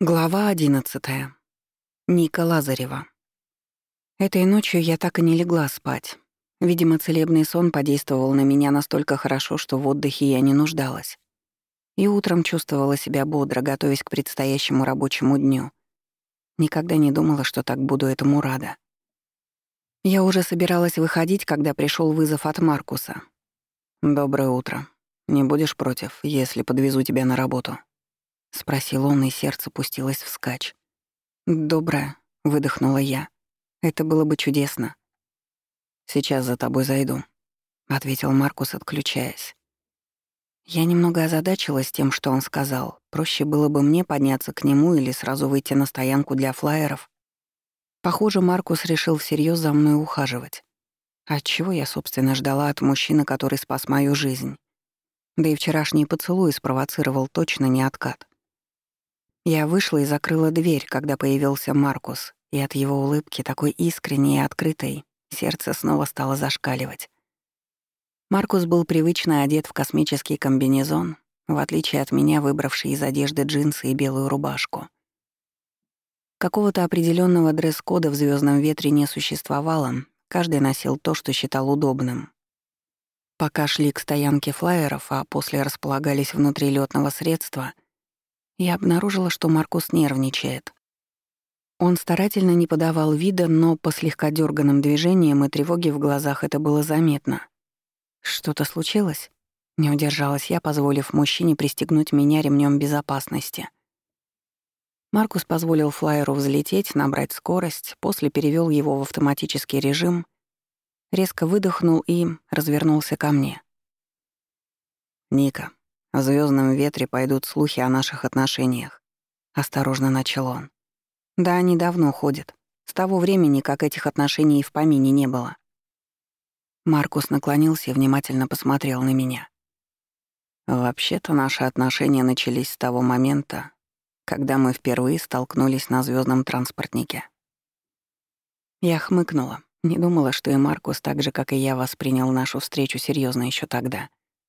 Глава 11. Ника Лазарева. Этой ночью я так и не легла спать. Видимо, целебный сон подействовал на меня настолько хорошо, что в отдыхе я не нуждалась. И утром чувствовала себя бодро, готовясь к предстоящему рабочему дню. Никогда не думала, что так буду этому рада. Я уже собиралась выходить, когда пришел вызов от Маркуса. «Доброе утро. Не будешь против, если подвезу тебя на работу?» — спросил он, и сердце пустилось вскачь. «Доброе», — выдохнула я. «Это было бы чудесно». «Сейчас за тобой зайду», — ответил Маркус, отключаясь. Я немного озадачилась тем, что он сказал. Проще было бы мне подняться к нему или сразу выйти на стоянку для флаеров. Похоже, Маркус решил всерьез за мной ухаживать. Отчего я, собственно, ждала от мужчины, который спас мою жизнь? Да и вчерашний поцелуй спровоцировал точно не откат. Я вышла и закрыла дверь, когда появился Маркус, и от его улыбки, такой искренней и открытой, сердце снова стало зашкаливать. Маркус был привычно одет в космический комбинезон, в отличие от меня, выбравший из одежды джинсы и белую рубашку. Какого-то определенного дресс-кода в «Звездном ветре» не существовало, каждый носил то, что считал удобным. Пока шли к стоянке флаеров, а после располагались внутри лётного средства, я обнаружила, что Маркус нервничает. Он старательно не подавал вида, но по слегка дёрганным движениям и тревоге в глазах это было заметно. «Что-то случилось?» Не удержалась я, позволив мужчине пристегнуть меня ремнём безопасности. Маркус позволил флайеру взлететь, набрать скорость, после перевёл его в автоматический режим, резко выдохнул и развернулся ко мне. «Ника, в «Звездном ветре» пойдут слухи о наших отношениях», — осторожно начал он. «Да, они давно ходят. С того времени, как этих отношений и в помине не было». Маркус наклонился и внимательно посмотрел на меня. «Вообще-то наши отношения начались с того момента, когда мы впервые столкнулись на звездном транспортнике». Я хмыкнула, не думала, что и Маркус, так же, как и я, воспринял нашу встречу серьезно еще тогда.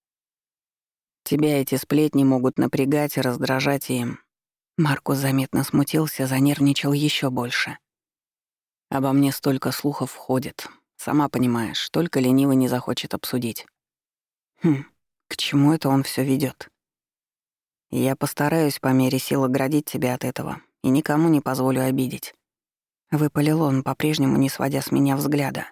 «Тебя эти сплетни могут напрягать и раздражать, и...» Маркус заметно смутился, занервничал еще больше. «Обо мне столько слухов ходит. Сама понимаешь, только ленивый не захочет обсудить». К чему это он все ведет? «Я постараюсь по мере сил оградить тебя от этого и никому не позволю обидеть». Выпалил он, по-прежнему не сводя с меня взгляда.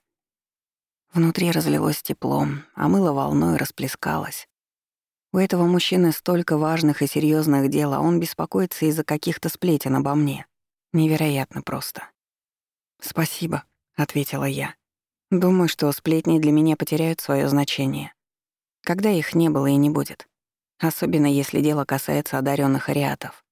Внутри разлилось теплом, омыло волной, расплескалось. У этого мужчины столько важных и серьезных дел, а он беспокоится из-за каких-то сплетен обо мне. Невероятно просто. «Спасибо», — ответила я. «Думаю, что сплетни для меня потеряют свое значение. Когда их не было и не будет. Особенно если дело касается одаренных ариатов».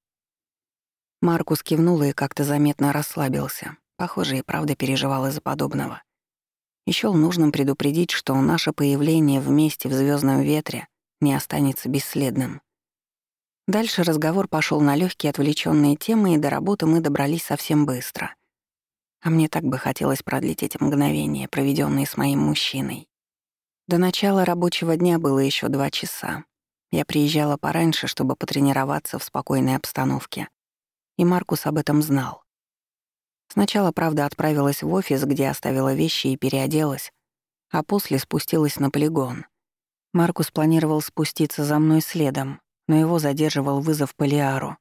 Маркус кивнул и как-то заметно расслабился. Похоже, и правда переживал из-за подобного. И счёл нужным предупредить, что наше появление вместе в «Звездном ветре» не останется бесследным. Дальше разговор пошел на легкие отвлеченные темы, и до работы мы добрались совсем быстро. А мне так бы хотелось продлить эти мгновения, проведенные с моим мужчиной. До начала рабочего дня было еще 2 часа. Я приезжала пораньше, чтобы потренироваться в спокойной обстановке. И Маркус об этом знал. Сначала, правда, отправилась в офис, где оставила вещи и переоделась, а после спустилась на полигон. Маркус планировал спуститься за мной следом, но его задерживал вызов по Лиару.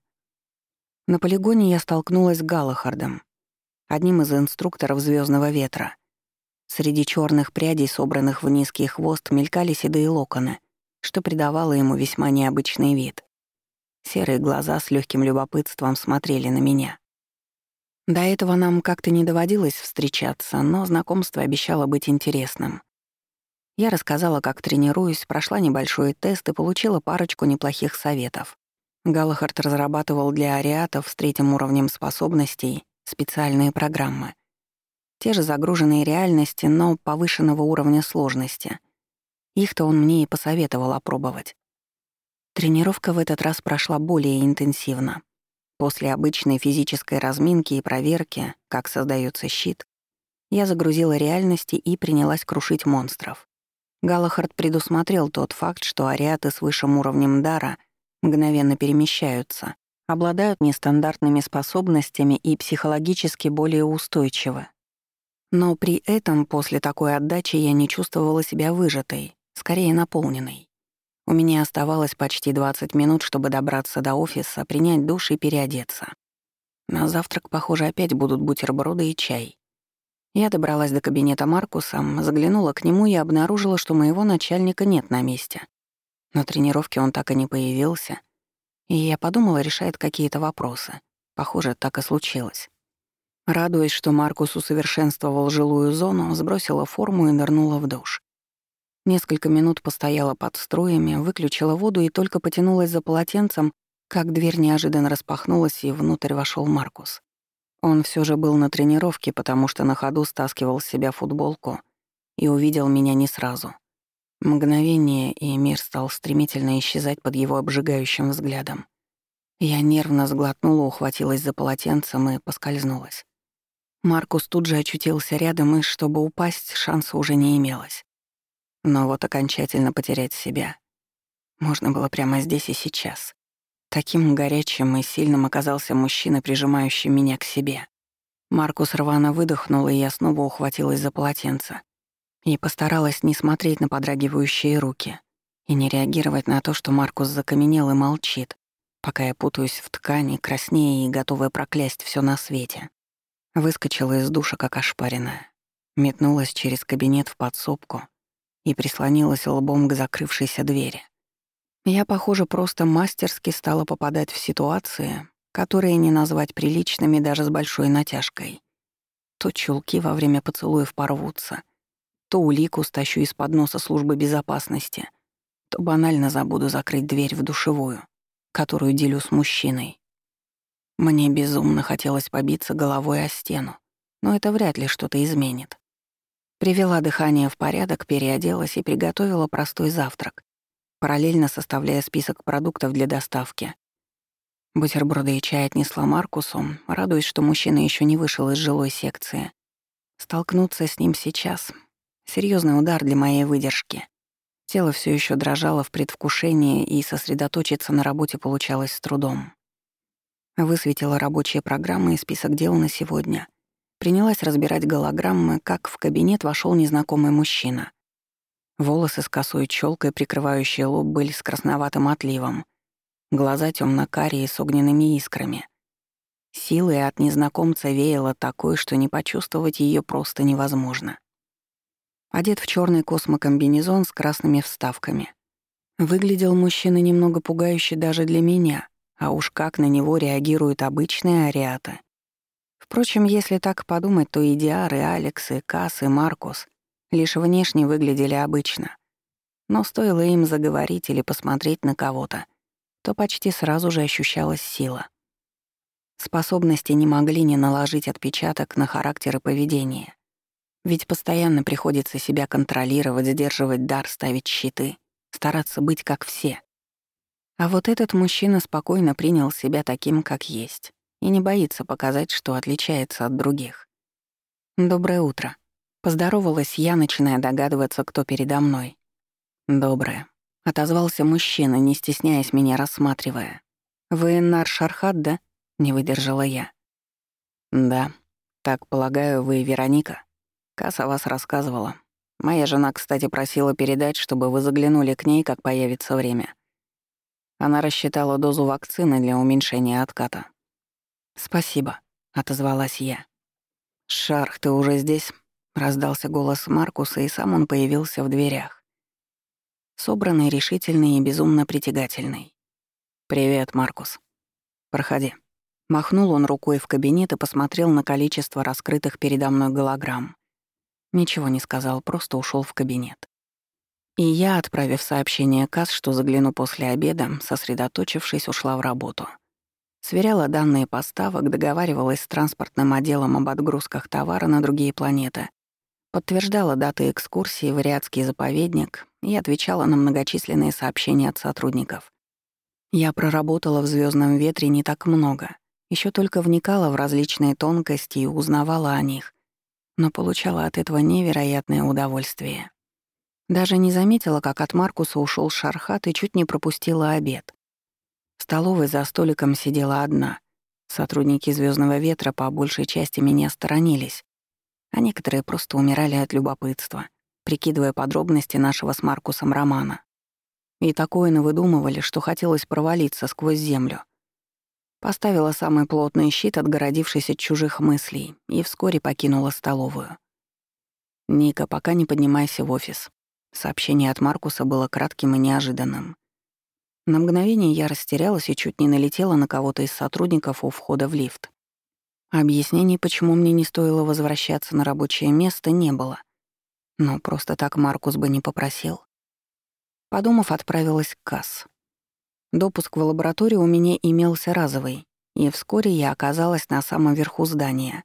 На полигоне я столкнулась с Галахардом, одним из инструкторов «Звездного ветра». Среди черных прядей, собранных в низкий хвост, мелькали седые локоны, что придавало ему весьма необычный вид. Серые глаза с легким любопытством смотрели на меня. До этого нам как-то не доводилось встречаться, но знакомство обещало быть интересным. Я рассказала, как тренируюсь, прошла небольшой тест и получила парочку неплохих советов. Галахард разрабатывал для ариатов с 3-м уровнем способностей специальные программы. Те же загруженные реальности, но повышенного уровня сложности. Их-то он мне и посоветовал опробовать. Тренировка в этот раз прошла более интенсивно. После обычной физической разминки и проверки, как создается щит, я загрузила реальности и принялась крушить монстров. Галахард предусмотрел тот факт, что ариаты с высшим уровнем дара мгновенно перемещаются, обладают нестандартными способностями и психологически более устойчивы. Но при этом после такой отдачи я не чувствовала себя выжатой, скорее наполненной. У меня оставалось почти 20 минут, чтобы добраться до офиса, принять душ и переодеться. На завтрак, похоже, опять будут бутерброды и чай. Я добралась до кабинета Маркуса, заглянула к нему и обнаружила, что моего начальника нет на месте. На тренировке он так и не появился, и я подумала, решает какие-то вопросы. Похоже, так и случилось. Радуясь, что Маркус усовершенствовал жилую зону, сбросила форму и нырнула в душ. Несколько минут постояла под струями, выключила воду и только потянулась за полотенцем, как дверь неожиданно распахнулась, и внутрь вошел Маркус. Он все же был на тренировке, потому что на ходу стаскивал с себя футболку и увидел меня не сразу. Мгновение, и мир стал стремительно исчезать под его обжигающим взглядом. Я нервно сглотнула, ухватилась за полотенцем и поскользнулась. Маркус тут же очутился рядом, и чтобы упасть, шанса уже не имелось. Но вот окончательно потерять себя можно было прямо здесь и сейчас. Таким горячим и сильным оказался мужчина, прижимающий меня к себе. Маркус рвано выдохнул, и я снова ухватилась за полотенце и постаралась не смотреть на подрагивающие руки и не реагировать на то, что Маркус закаменел и молчит, пока я путаюсь в ткани, краснея и готовая проклясть все на свете. Выскочила из душа, как ошпаренная, метнулась через кабинет в подсобку и прислонилась лбом к закрывшейся двери. Я, похоже, просто мастерски стала попадать в ситуации, которые не назвать приличными даже с большой натяжкой. То чулки во время поцелуев порвутся, то улику стащу из-под носа службы безопасности, то банально забуду закрыть дверь в душевую, которую делю с мужчиной. Мне безумно хотелось побиться головой о стену, но это вряд ли что-то изменит. Привела дыхание в порядок, переоделась и приготовила простой завтрак, параллельно составляя список продуктов для доставки. Бутерброды и чай отнесла Маркусу, радуясь, что мужчина еще не вышел из жилой секции. Столкнуться с ним сейчас — серьезный удар для моей выдержки. Тело все еще дрожало в предвкушении, и сосредоточиться на работе получалось с трудом. Высветила рабочие программы и список дел на сегодня. Принялась разбирать голограммы, как в кабинет вошел незнакомый мужчина. Волосы с косой челкой, прикрывающие лоб, были с красноватым отливом. Глаза темно-карие с огненными искрами. Силой от незнакомца веяло такой, что не почувствовать ее просто невозможно. Одет в черный космокомбинезон с красными вставками. Выглядел мужчина немного пугающе даже для меня, а уж как на него реагируют обычные ариаты. Впрочем, если так подумать, то и Диар, и Алекс, и Кас, и Маркус лишь внешне выглядели обычно. Но стоило им заговорить или посмотреть на кого-то, то почти сразу же ощущалась сила. Способности не могли не наложить отпечаток на характер и поведение. Ведь постоянно приходится себя контролировать, сдерживать дар, ставить щиты, стараться быть как все. А вот этот мужчина спокойно принял себя таким, как есть, и не боится показать, что отличается от других. «Доброе утро». Поздоровалась я, начиная догадываться, кто передо мной. «Доброе», — отозвался мужчина, не стесняясь меня рассматривая. «Вы Нар Шархат, да?» — не выдержала я. «Да. Так, полагаю, вы Вероника? Кас о вас рассказывала. Моя жена, кстати, просила передать, чтобы вы заглянули к ней, как появится время. Она рассчитала дозу вакцины для уменьшения отката». «Спасибо», — отозвалась я. «Шарх, ты уже здесь?» — раздался голос Маркуса, и сам он появился в дверях. Собранный, решительный и безумно притягательный. «Привет, Маркус. Проходи». Махнул он рукой в кабинет и посмотрел на количество раскрытых передо мной голограмм. Ничего не сказал, просто ушел в кабинет. И я, отправив сообщение Кас, что загляну после обеда, сосредоточившись, ушла в работу. Сверяла данные поставок, договаривалась с транспортным отделом об отгрузках товара на другие планеты, подтверждала даты экскурсии в Ариадский заповедник и отвечала на многочисленные сообщения от сотрудников. Я проработала в «Звездном ветре» не так много, еще только вникала в различные тонкости и узнавала о них, но получала от этого невероятное удовольствие. Даже не заметила, как от Маркуса ушел Шархат, и чуть не пропустила обед. В столовой за столиком сидела одна. Сотрудники «Звездного ветра» по большей части меня сторонились, а некоторые просто умирали от любопытства, прикидывая подробности нашего с Маркусом романа. И такое навыдумывали, что хотелось провалиться сквозь землю. Поставила самый плотный щит, отгородившись от чужих мыслей, и вскоре покинула столовую. «Ника, пока не поднимайся в офис». Сообщение от Маркуса было кратким и неожиданным. На мгновение я растерялась и чуть не налетела на кого-то из сотрудников у входа в лифт. Объяснений, почему мне не стоило возвращаться на рабочее место, не было. Но просто так Маркус бы не попросил. Подумав, отправилась к касс. Допуск в лабораторию у меня имелся разовый, и вскоре я оказалась на самом верху здания.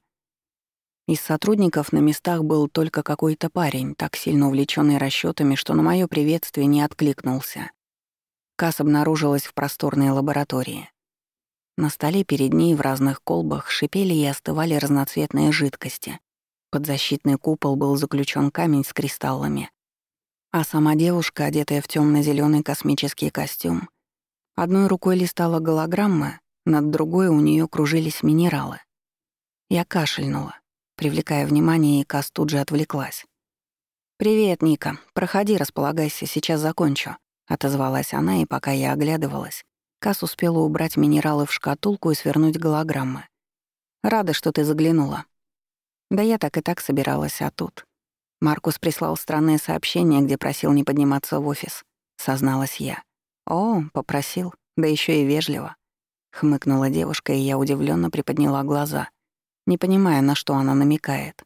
Из сотрудников на местах был только какой-то парень, так сильно увлечённый расчётами, что на моё приветствие не откликнулся. Касс обнаружилась в просторной лаборатории. На столе перед ней в разных колбах шипели и остывали разноцветные жидкости. Под защитный купол был заключен камень с кристаллами. А сама девушка, одетая в темно-зеленый космический костюм, одной рукой листала голограммы, над другой у нее кружились минералы. Я кашельнула, привлекая внимание, и Кас тут же отвлеклась. «Привет, Ника. Проходи, располагайся, сейчас закончу», — отозвалась она, и пока я оглядывалась, Кас успела убрать минералы в шкатулку и свернуть голограммы. «Рада, что ты заглянула». «Да я так и так собиралась, а тут...» Маркус прислал странное сообщение, где просил не подниматься в офис, созналась я. «О, попросил, да еще и вежливо», — хмыкнула девушка, и я удивленно приподняла глаза, не понимая, на что она намекает.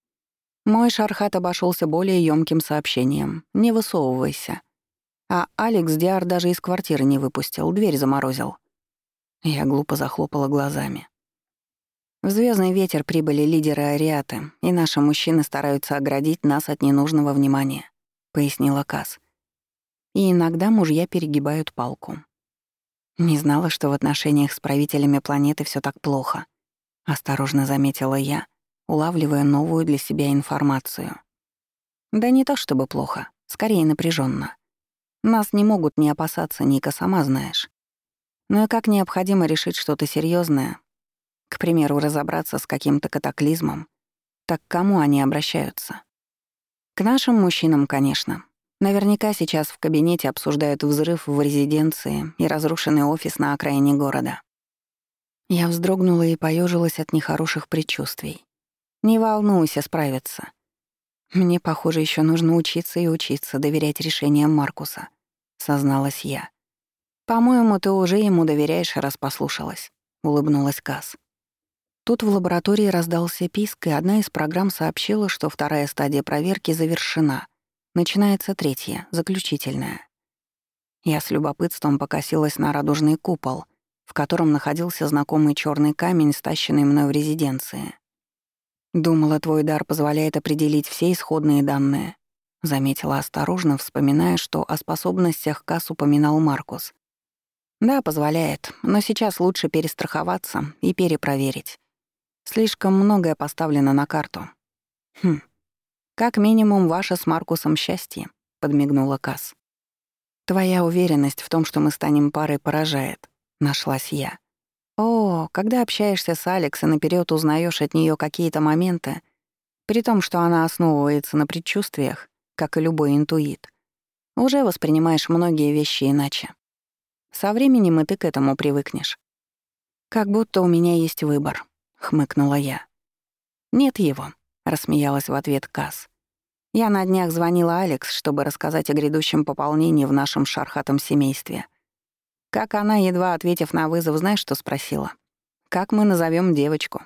Мой Шархат обошелся более ёмким сообщением: «Не высовывайся». А Алекс Диар даже из квартиры не выпустил, дверь заморозил. Я глупо захлопала глазами. В «Звездный ветер» прибыли лидеры Ариаты, и наши мужчины стараются оградить нас от ненужного внимания, пояснила Кас. И иногда мужья перегибают палку. Не знала, что в отношениях с правителями планеты всё так плохо. Осторожно заметила я, улавливая новую для себя информацию. Да не то чтобы плохо, скорее напряженно. Нас не могут не опасаться, Ника, сама знаешь. Но и как необходимо решить что-то серьезное, к примеру, разобраться с каким-то катаклизмом, так к кому они обращаются? К нашим мужчинам, конечно. Наверняка сейчас в кабинете обсуждают взрыв в резиденции и разрушенный офис на окраине города. Я вздрогнула и поежилась от нехороших предчувствий. «Не волнуйся, справятся. Мне, похоже, еще нужно учиться и учиться доверять решениям Маркуса», — созналась я. «По-моему, ты уже ему доверяешь, раз послушалась», — улыбнулась Кас. Тут в лаборатории раздался писк, и одна из программ сообщила, что вторая стадия проверки завершена. Начинается третья, заключительная. Я с любопытством покосилась на радужный купол, в котором находился знакомый черный камень, стащенный мной в резиденции. «Думала, твой дар позволяет определить все исходные данные», — заметила осторожно, вспоминая, что о способностях Кас упоминал Маркус. «Да, позволяет, но сейчас лучше перестраховаться и перепроверить. Слишком многое поставлено на карту». «Хм, как минимум ваше с Маркусом счастье», — подмигнула Кас. «Твоя уверенность в том, что мы станем парой, поражает», — нашлась я. «О, когда общаешься с Алекс и наперёд узнаёшь от неё какие-то моменты, при том, что она основывается на предчувствиях, как и любой интуит, уже воспринимаешь многие вещи иначе. Со временем и ты к этому привыкнешь». «Как будто у меня есть выбор», — хмыкнула я. «Нет его», — рассмеялась в ответ Кас. «Я на днях звонила Алекс, чтобы рассказать о грядущем пополнении в нашем Шархатом семействе. Как она, едва ответив на вызов, знаешь, что спросила? Как мы назовём девочку?»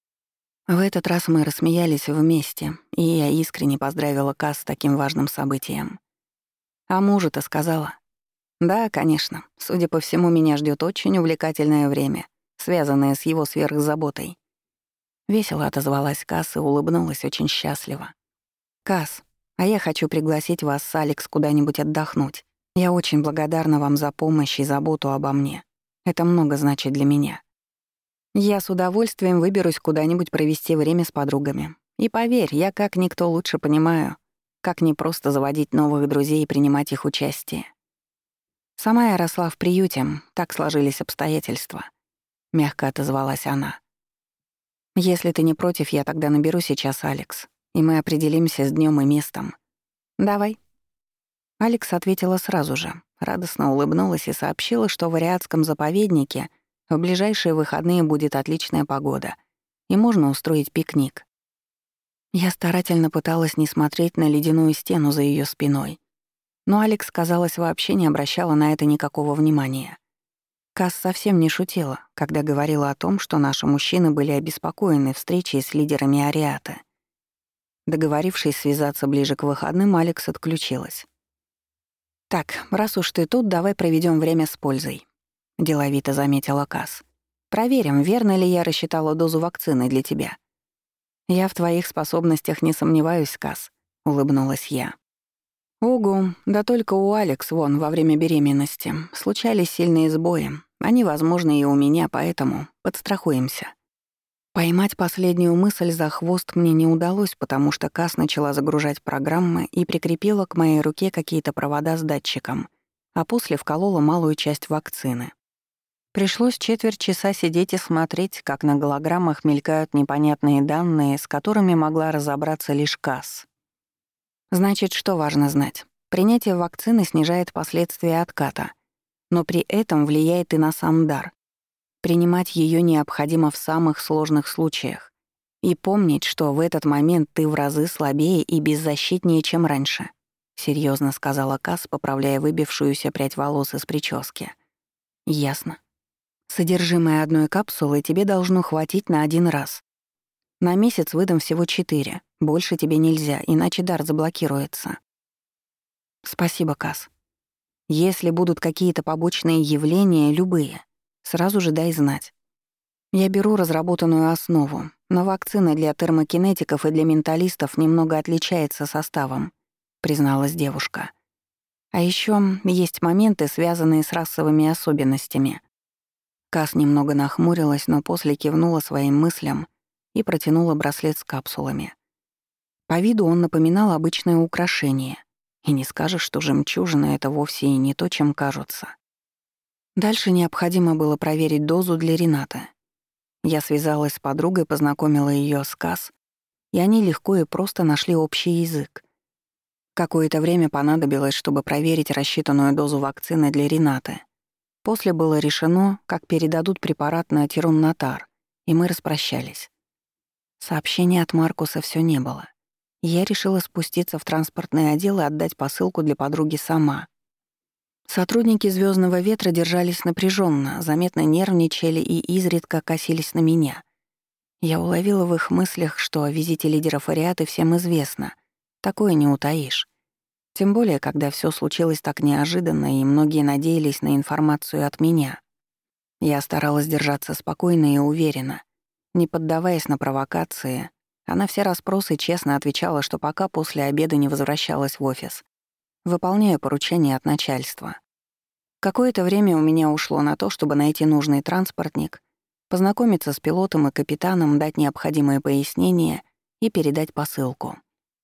В этот раз мы рассмеялись вместе, и я искренне поздравила Кас с таким важным событием. «А мужу-то сказала?» «Да, конечно. Судя по всему, меня ждёт очень увлекательное время, связанное с его сверхзаботой». Весело отозвалась Кас и улыбнулась очень счастливо. «Кас, а я хочу пригласить вас с Алекс куда-нибудь отдохнуть. Я очень благодарна вам за помощь и заботу обо мне. Это много значит для меня. Я с удовольствием выберусь куда-нибудь провести время с подругами. И поверь, я как никто лучше понимаю, как не просто заводить новых друзей и принимать их участие». «Сама я росла в приюте, так сложились обстоятельства», — мягко отозвалась она. «Если ты не против, я тогда наберу сейчас Алекс, и мы определимся с днём и местом. Давай». Алекс ответила сразу же, радостно улыбнулась и сообщила, что в Ариадском заповеднике в ближайшие выходные будет отличная погода, и можно устроить пикник. Я старательно пыталась не смотреть на ледяную стену за её спиной, но Алекс, казалось, вообще не обращала на это никакого внимания. Касс совсем не шутила, когда говорила о том, что наши мужчины были обеспокоены встречей с лидерами Ариаты. Договорившись связаться ближе к выходным, Алекс отключилась. «Так, раз уж ты тут, давай проведём время с пользой», — деловито заметила Касс. «Проверим, верно ли я рассчитала дозу вакцины для тебя». «Я в твоих способностях не сомневаюсь, Касс», — улыбнулась я. «Угу, да только у Алекс вон во время беременности случались сильные сбои. Они возможны и у меня, поэтому подстрахуемся». Поймать последнюю мысль за хвост мне не удалось, потому что Касс начала загружать программы и прикрепила к моей руке какие-то провода с датчиком, а после вколола малую часть вакцины. Пришлось четверть часа сидеть и смотреть, как на голограммах мелькают непонятные данные, с которыми могла разобраться лишь Касс. Значит, что важно знать? Принятие вакцины снижает последствия отката, но при этом влияет и на сам дар. Принимать ее необходимо в самых сложных случаях. И помнить, что в этот момент ты в разы слабее и беззащитнее, чем раньше, серьезно сказала Касс, поправляя выбившуюся прядь волос из прически. Ясно. Содержимое одной капсулы тебе должно хватить на 1 раз. На месяц выдам всего 4. Больше тебе нельзя, иначе дар заблокируется. Спасибо, Касс. Если будут какие-то побочные явления, любые, сразу же дай знать. Я беру разработанную основу, но вакцина для термокинетиков и для менталистов немного отличается составом, призналась девушка. А ещё есть моменты, связанные с расовыми особенностями. Касс немного нахмурилась, но после кивнула своим мыслям и протянула браслет с капсулами. По виду он напоминал обычное украшение, и не скажешь, что жемчужина — это вовсе и не то, чем кажутся. Дальше необходимо было проверить дозу для Рената. Я связалась с подругой, познакомила её с Касс, и они легко и просто нашли общий язык. Какое-то время понадобилось, чтобы проверить рассчитанную дозу вакцины для Рената. После было решено, как передадут препарат на Тирун-Натар, и мы распрощались. Сообщения от Маркуса всё не было. Я решила спуститься в транспортный отдел и отдать посылку для подруги сама. Сотрудники «Звёздного ветра» держались напряжённо, заметно нервничали и изредка косились на меня. Я уловила в их мыслях, что о визите лидеров Ариаты всем известно. Такое не утаишь. Тем более, когда всё случилось так неожиданно, и многие надеялись на информацию от меня. Я старалась держаться спокойно и уверенно, не поддаваясь на провокации, а на все расспросы честно отвечала, что пока после обеда не возвращалась в офис, выполняя поручения от начальства. Какое-то время у меня ушло на то, чтобы найти нужный транспортник, познакомиться с пилотом и капитаном, дать необходимые пояснения и передать посылку.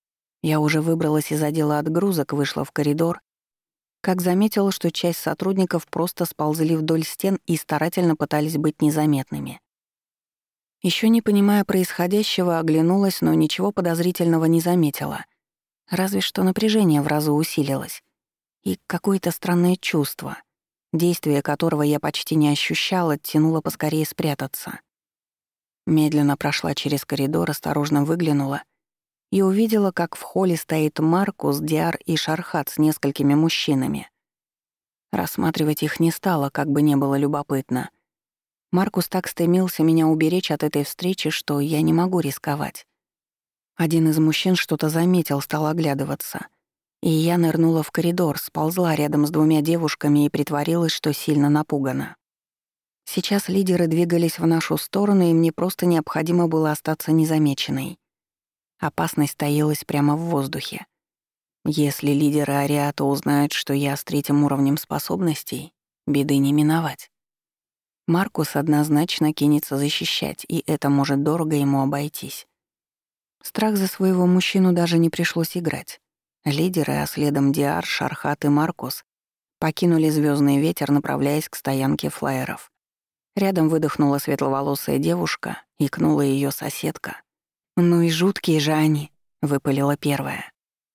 Я уже выбралась из отдела отгрузок, вышла в коридор, как заметила, что часть сотрудников просто сползли вдоль стен и старательно пытались быть незаметными. Ещё не понимая происходящего, оглянулась, но ничего подозрительного не заметила. Разве что напряжение в разы усилилось. И какое-то странное чувство, действие которого я почти не ощущала, тянуло поскорее спрятаться. Медленно прошла через коридор, осторожно выглянула и увидела, как в холле стоит Маркус, Диар и Шархат с несколькими мужчинами. Рассматривать их не стала, как бы не было любопытно. Маркус так стремился меня уберечь от этой встречи, что я не могу рисковать. Один из мужчин что-то заметил, стал оглядываться. И я нырнула в коридор, сползла рядом с 2 девушками и притворилась, что сильно напугана. Сейчас лидеры двигались в нашу сторону, и мне просто необходимо было остаться незамеченной. Опасность таилась прямо в воздухе. Если лидеры Ариата узнают, что я с 3-м уровнем способностей, беды не миновать. Маркус однозначно кинется защищать, и это может дорого ему обойтись. Страх за своего мужчину даже не пришлось играть. Лидеры, а следом Диар, Шархат и Маркус Покинули звездный ветер, направляясь к стоянке флайеров. Рядом выдохнула светловолосая девушка, икнула ее соседка. «Ну и жуткие же они», — выпалила первая.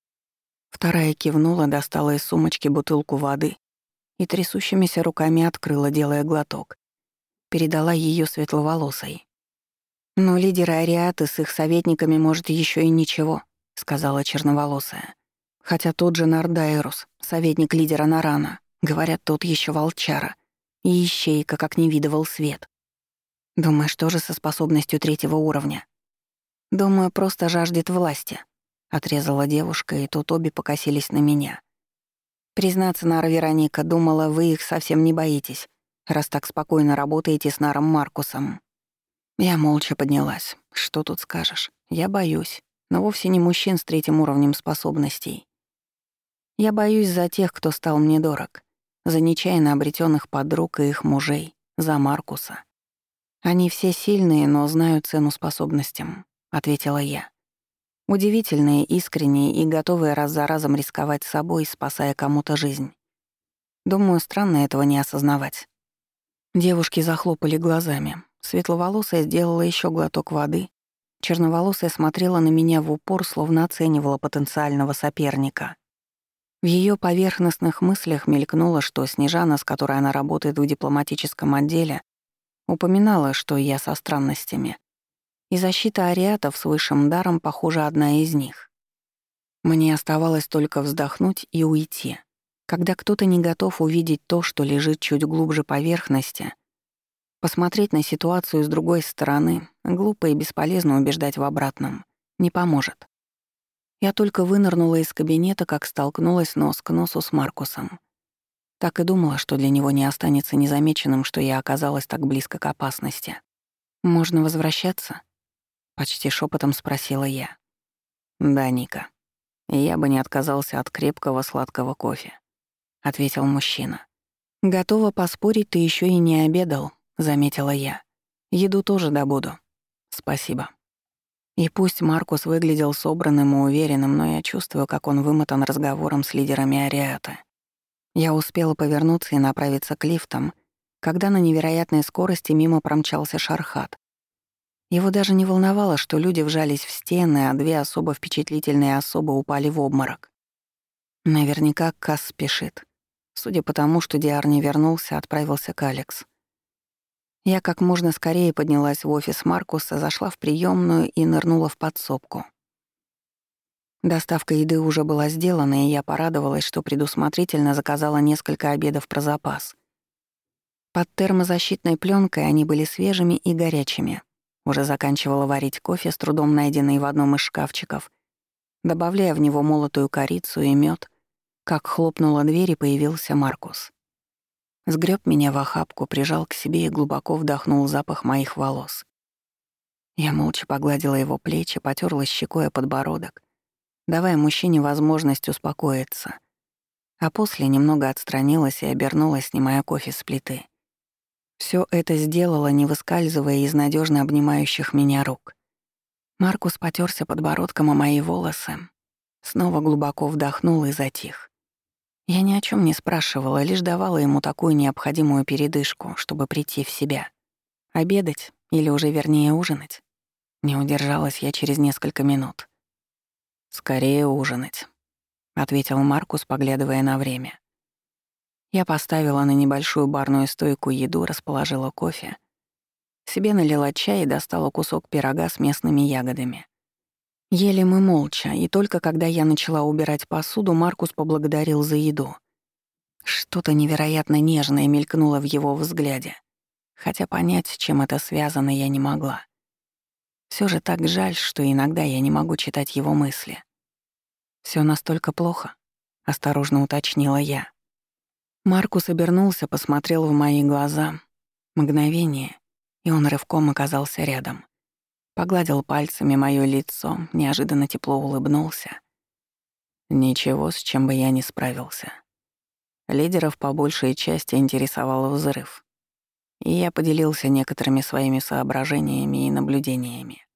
Вторая кивнула, достала из сумочки бутылку воды и трясущимися руками открыла, делая глоток. Передала ее светловолосой. «Но лидеры Ариаты с их советниками, может, еще и ничего», — сказала черноволосая. «Хотя тот же Нардайрус, советник лидера Нарана, говорят, тот еще волчара. И ищейка, как не видывал свет. Думаешь, тоже со способностью 3-го уровня?» «Думаю, просто жаждет власти», — отрезала девушка, и тут обе покосились на меня. «Признаться, Нара Вероника, думала, вы их совсем не боитесь, раз так спокойно работаете с Наром Маркусом». Я молча поднялась. Что тут скажешь? Я боюсь, но вовсе не мужчин с 3-м уровнем способностей. Я боюсь за тех, кто стал мне дорог, за нечаянно обретенных подруг и их мужей, за Маркуса. Они все сильные, но знают цену способностям, ответила я. Удивительные, искренние и готовые раз за разом рисковать собой, спасая кому-то жизнь. Думаю, странно этого не осознавать. Девушки захлопали глазами. Светловолосая сделала еще глоток воды. Черноволосая смотрела на меня в упор, словно оценивала потенциального соперника. В ее поверхностных мыслях мелькнуло, что Снежана, с которой она работает в дипломатическом отделе, упоминала, что я со странностями. И защита ариатов с высшим даром, похоже, одна из них. Мне оставалось только вздохнуть и уйти. Когда кто-то не готов увидеть то, что лежит чуть глубже поверхности, посмотреть на ситуацию с другой стороны, глупо и бесполезно убеждать в обратном, не поможет. Я только вынырнула из кабинета, как столкнулась нос к носу с Маркусом. Так и думала, что для него не останется незамеченным, что я оказалась так близко к опасности. «Можно возвращаться?» — почти шепотом спросила я. «Да, Ника. Я бы не отказался от крепкого сладкого кофе», — ответил мужчина. «Готова поспорить, ты еще и не обедал», — заметила я. «Еду тоже добуду». «Спасибо». И пусть Маркус выглядел собранным и уверенным, но я чувствую, как он вымотан разговором с лидерами Ариаты. Я успела повернуться и направиться к лифтам, когда на невероятной скорости мимо промчался Шархат. Его даже не волновало, что люди вжались в стены, а 2 особо впечатлительные особы упали в обморок. Наверняка Касс спешит. Судя по тому, что Диар не вернулся, отправился к Алекс. Я как можно скорее поднялась в офис Маркуса, зашла в приёмную и нырнула в подсобку. Доставка еды уже была сделана, и я порадовалась, что предусмотрительно заказала несколько обедов про запас. Под термозащитной пленкой они были свежими и горячими. Уже заканчивала варить кофе, с трудом найденный в одном из шкафчиков, добавляя в него молотую корицу и мёд, как хлопнула дверь и появился Маркус. Сгреб меня в охапку, прижал к себе и глубоко вдохнул запах моих волос. Я молча погладила его плечи, потёрла щекой о подбородок, давая мужчине возможность успокоиться, а после немного отстранилась и обернулась, снимая кофе с плиты. Всё это сделала, не выскальзывая из надёжно обнимающих меня рук. Маркус потёрся подбородком о мои волосы, снова глубоко вдохнул и затих. Я ни о чём не спрашивала, лишь давала ему такую необходимую передышку, чтобы прийти в себя. Обедать, или уже вернее ужинать? Не удержалась я через несколько минут. «Скорее ужинать», — ответил Маркус, поглядывая на время. Я поставила на небольшую барную стойку еду, расположила кофе. Себе налила чай и достала кусок пирога с местными ягодами. Ели мы молча, и только когда я начала убирать посуду, Маркус поблагодарил за еду. Что-то невероятно нежное мелькнуло в его взгляде, хотя понять, с чем это связано, я не могла. Всё же так жаль, что иногда я не могу читать его мысли. «Всё настолько плохо?» — осторожно уточнила я. Маркус обернулся, посмотрел в мои глаза. Мгновение, и он рывком оказался рядом. Погладил пальцами моё лицо, неожиданно тепло улыбнулся. Ничего, с чем бы я не справился. Лидеров по большей части интересовал взрыв. И я поделился некоторыми своими соображениями и наблюдениями.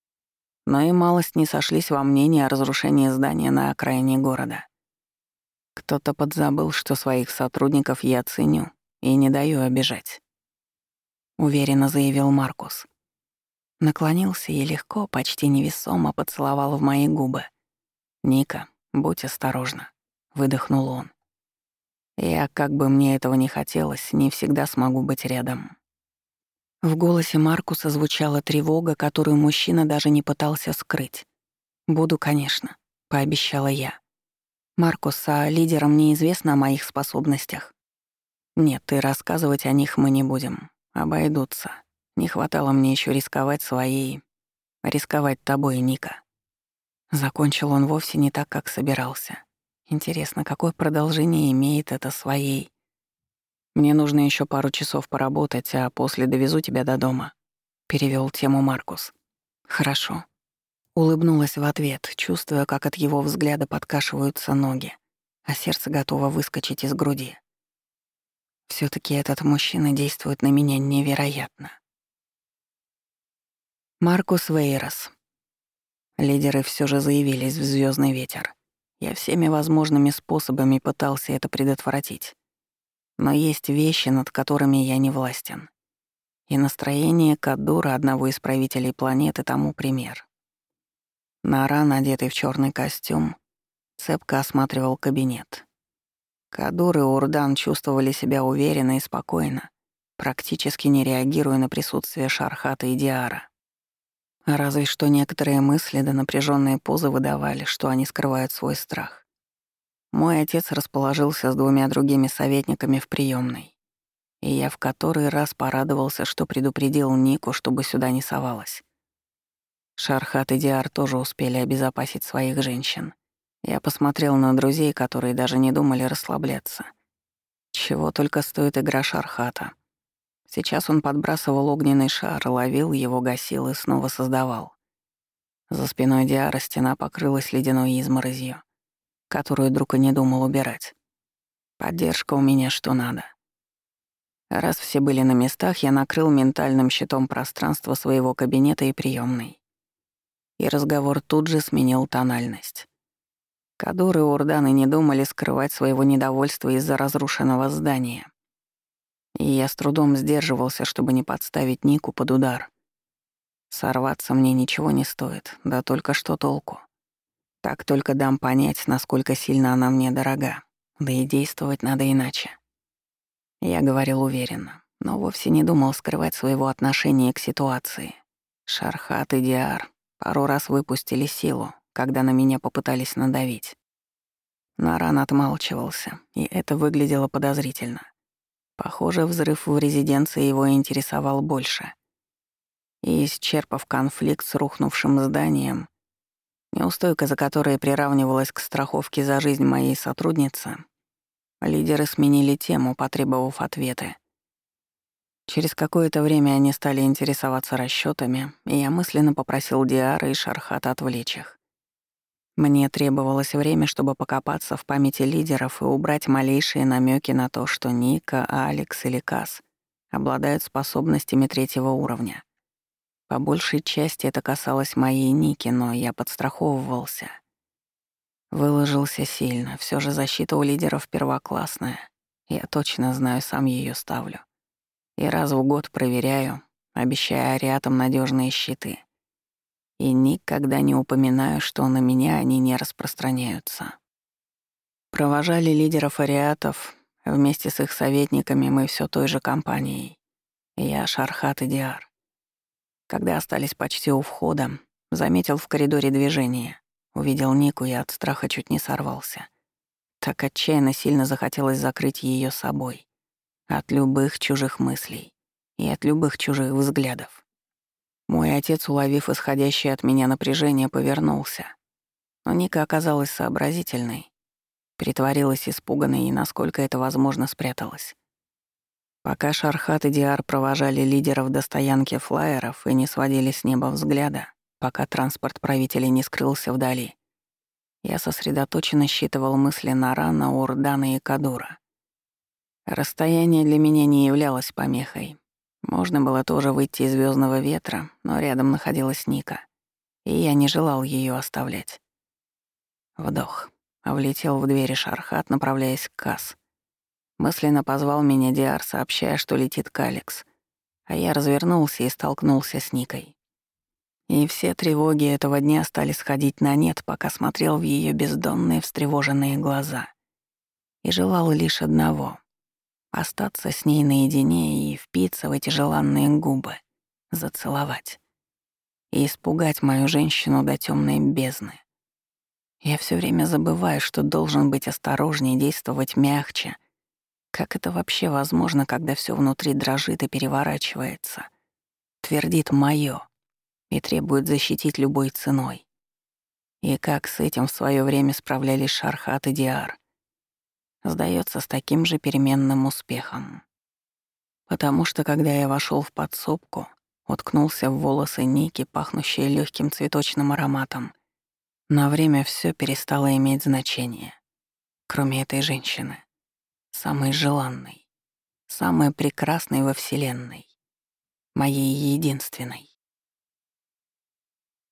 Но и малость не сошлись во мнении о разрушении здания на окраине города. Кто-то подзабыл, что своих сотрудников я ценю и не даю обижать», — уверенно заявил Маркус. Наклонился и легко, почти невесомо поцеловал в мои губы. «Ника, будь осторожна», — выдохнул он. «Я, как бы мне этого не хотелось, не всегда смогу быть рядом». В голосе Маркуса звучала тревога, которую мужчина даже не пытался скрыть. «Буду, конечно», — пообещала я. «Маркус, а лидерам неизвестно о моих способностях?» «Нет, и рассказывать о них мы не будем. Обойдутся. Не хватало мне еще рисковать своей... рисковать тобой, Ника». Закончил он вовсе не так, как собирался. Интересно, какое продолжение имеет это своей... «Мне нужно еще пару часов поработать, а после довезу тебя до дома», — перевел тему Маркус. «Хорошо». Улыбнулась в ответ, чувствуя, как от его взгляда подкашиваются ноги, а сердце готово выскочить из груди. все таки этот мужчина действует на меня невероятно. Маркус Вейрос. Лидеры все же заявились в звездный ветер. Я всеми возможными способами пытался это предотвратить. Но есть вещи, над которыми я не властен. И настроение Кадура, одного из правителей планеты, тому пример. Наран, одетый в черный костюм, цепко осматривал кабинет. Кадур и Урдан чувствовали себя уверенно и спокойно, практически не реагируя на присутствие Шархата и Диара. Разве что некоторые мысли да напряженные позы выдавали, что они скрывают свой страх. Мой отец расположился с двумя другими советниками в приемной, и я в который раз порадовался, что предупредил Нику, чтобы сюда не совалась. Шархат и Диар тоже успели обезопасить своих женщин. Я посмотрел на друзей, которые даже не думали расслабляться. Чего только стоит игра Шархата. Сейчас он подбрасывал огненный шар, ловил его, гасил и снова создавал. За спиной Диара стена покрылась ледяной изморозью, которую друг и не думал убирать. Поддержка у меня что надо. Раз все были на местах, я накрыл ментальным щитом пространство своего кабинета и приемной. И разговор тут же сменил тональность. Кадур и Урдан и не думали скрывать своего недовольства из-за разрушенного здания. И я с трудом сдерживался, чтобы не подставить Нику под удар. Сорваться мне ничего не стоит, да только что толку. Так только дам понять, насколько сильно она мне дорога, да и действовать надо иначе. Я говорил уверенно, но вовсе не думал скрывать своего отношения к ситуации. Шархат и Диар пару раз выпустили силу, когда на меня попытались надавить. Наран отмалчивался, и это выглядело подозрительно. Похоже, взрыв в резиденции его интересовал больше. И, исчерпав конфликт с рухнувшим зданием, неустойка за которой приравнивалась к страховке за жизнь моей сотрудницы, лидеры сменили тему, потребовав ответы. Через какое-то время они стали интересоваться расчётами, и я мысленно попросил Диара и Шархата отвлечь их. Мне требовалось время, чтобы покопаться в памяти лидеров и убрать малейшие намеки на то, что Ника, Алекс или Кас обладают способностями третьего уровня. По большей части это касалось моей Ники, но я подстраховывался. Выложился сильно, все же защита у лидеров первоклассная. Я точно знаю, сам ее ставлю. И раз в год проверяю, обещая ариатам надежные щиты. И никогда не упоминаю, что на меня они не распространяются. Провожали лидеров ариатов, вместе с их советниками мы все той же компанией. Я, Шархат и Диар. Когда остались почти у входа, заметил в коридоре движение. Увидел Нику и от страха чуть не сорвался. Так отчаянно сильно захотелось закрыть ее собой. От любых чужих мыслей и от любых чужих взглядов. Мой отец, уловив исходящее от меня напряжение, повернулся. Но Ника оказалась сообразительной, притворилась испуганной и, насколько это возможно, спряталась. Пока Шархат и Диар провожали лидеров до стоянки флайеров и не сводили с неба взгляда, пока транспорт правителей не скрылся вдали, я сосредоточенно считывал мысли Нарана, Урдана и Кадура. Расстояние для меня не являлось помехой. Можно было тоже выйти из звездного ветра, но рядом находилась Ника, и я не желал ее оставлять. Вдох. Влетел в двери Шархат, направляясь к Кас. Мысленно позвал меня Диар, сообщая, что летит к Алекс, а я развернулся и столкнулся с Никой. И все тревоги этого дня стали сходить на нет, пока смотрел в ее бездонные встревоженные глаза. И желал лишь одного — остаться с ней наедине и впиться в эти желанные губы, зацеловать и испугать мою женщину до темной бездны. Я все время забываю, что должен быть осторожнее, действовать мягче. Как это вообще возможно, когда все внутри дрожит и переворачивается? Твердит «моё» и требует защитить любой ценой. И как с этим в свое время справлялись Шархат и Диар? Сдается, с таким же переменным успехом. Потому что, когда я вошел в подсобку, уткнулся в волосы Ники, пахнущие легким цветочным ароматом, на время все перестало иметь значение. Кроме этой женщины. Самой желанной. Самой прекрасной во Вселенной. Моей единственной.